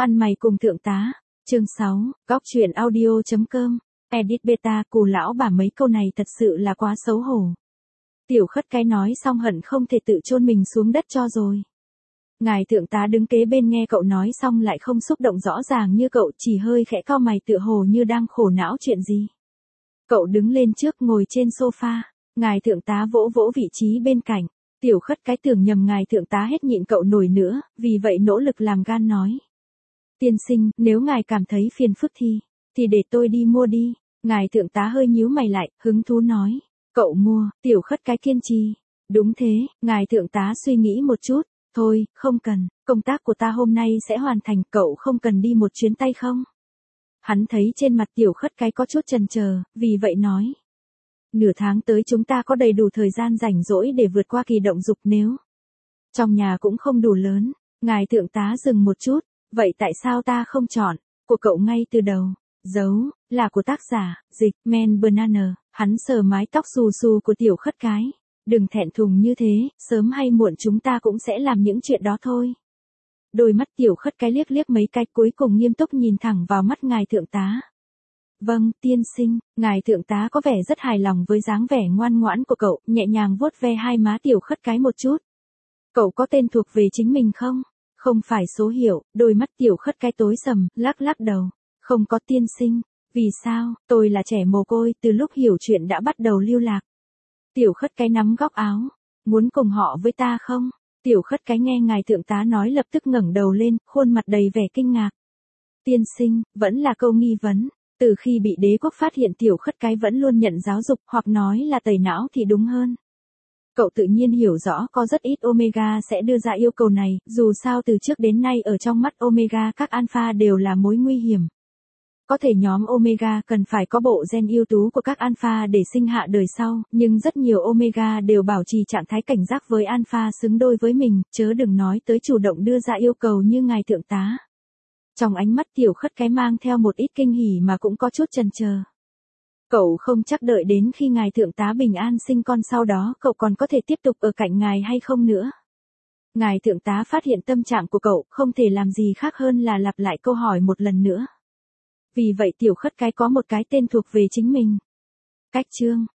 Ăn mày cùng thượng tá. Chương 6, góc truyện audio.com. Edit beta, cù lão bà mấy câu này thật sự là quá xấu hổ. Tiểu Khất Cái nói xong hận không thể tự chôn mình xuống đất cho rồi. Ngài thượng tá đứng kế bên nghe cậu nói xong lại không xúc động rõ ràng như cậu, chỉ hơi khẽ cau mày tựa hồ như đang khổ não chuyện gì. Cậu đứng lên trước ngồi trên sofa, ngài thượng tá vỗ vỗ vị trí bên cạnh. Tiểu Khất Cái tưởng nhầm ngài thượng tá hết nhịn cậu nổi nữa, vì vậy nỗ lực làm gan nói. Tiên sinh, nếu ngài cảm thấy phiền phức thì để tôi đi mua đi. Ngài thượng tá hơi nhíu mày lại, hứng thú nói. Cậu mua, Tiểu Khất Cái kiên trì. Đúng thế, ngài thượng tá suy nghĩ một chút. Thôi, không cần, công tác của ta hôm nay sẽ hoàn thành, cậu không cần đi một chuyến tay không? Hắn thấy trên mặt Tiểu Khất Cái có chút chần chờ, vì vậy nói. Nửa tháng tới chúng ta có đầy đủ thời gian rảnh rỗi để vượt qua kỳ động dục nếu. Trong nhà cũng không đủ lớn, ngài thượng tá dừng một chút, vậy tại sao ta không chọn, của cậu ngay từ đầu, dấu, là của tác giả, dịch, Men Banana, hắn sờ mái tóc xù xù của Tiểu Khất Cái. Đừng thẹn thùng như thế, sớm hay muộn chúng ta cũng sẽ làm những chuyện đó thôi. Đôi mắt Tiểu Khất Cái liếc liếc mấy cái cuối cùng nghiêm túc nhìn thẳng vào mắt ngài thượng tá. Vâng, tiên sinh, ngài thượng tá có vẻ rất hài lòng với dáng vẻ ngoan ngoãn của cậu, nhẹ nhàng vuốt ve hai má Tiểu Khất Cái một chút. Cậu có tên thuộc về chính mình không? Không phải số hiệu, đôi mắt Tiểu Khất Cái tối sầm, lắc lắc đầu. Không có tiên sinh. Vì sao? Tôi là trẻ mồ côi, từ lúc hiểu chuyện đã bắt đầu lưu lạc. Tiểu Khất Cái nắm góc áo. Muốn cùng họ với ta không? Tiểu Khất Cái nghe ngài thượng tá nói lập tức ngẩng đầu lên, khuôn mặt đầy vẻ kinh ngạc. Tiên sinh, vẫn là câu nghi vấn. Từ khi bị đế quốc phát hiện Tiểu Khất Cái vẫn luôn nhận giáo dục, hoặc nói là tẩy não thì đúng hơn. Cậu tự nhiên hiểu rõ có rất ít Omega sẽ đưa ra yêu cầu này, dù sao từ trước đến nay ở trong mắt Omega các Alpha đều là mối nguy hiểm. Có thể nhóm Omega cần phải có bộ gen ưu tú của các Alpha để sinh hạ đời sau, nhưng rất nhiều Omega đều bảo trì trạng thái cảnh giác với Alpha xứng đôi với mình, chớ đừng nói tới chủ động đưa ra yêu cầu như ngài thượng tá. Trong ánh mắt Tiểu Khất Cái mang theo một ít kinh hỉ mà cũng có chút chần chờ. Cậu không chắc đợi đến khi ngài thượng tá bình an sinh con sau đó cậu còn có thể tiếp tục ở cạnh ngài hay không nữa. Ngài thượng tá phát hiện tâm trạng của cậu không thể làm gì khác hơn là lặp lại câu hỏi một lần nữa. Vì vậy Tiểu Khất Cái có một cái tên thuộc về chính mình. Cách chương,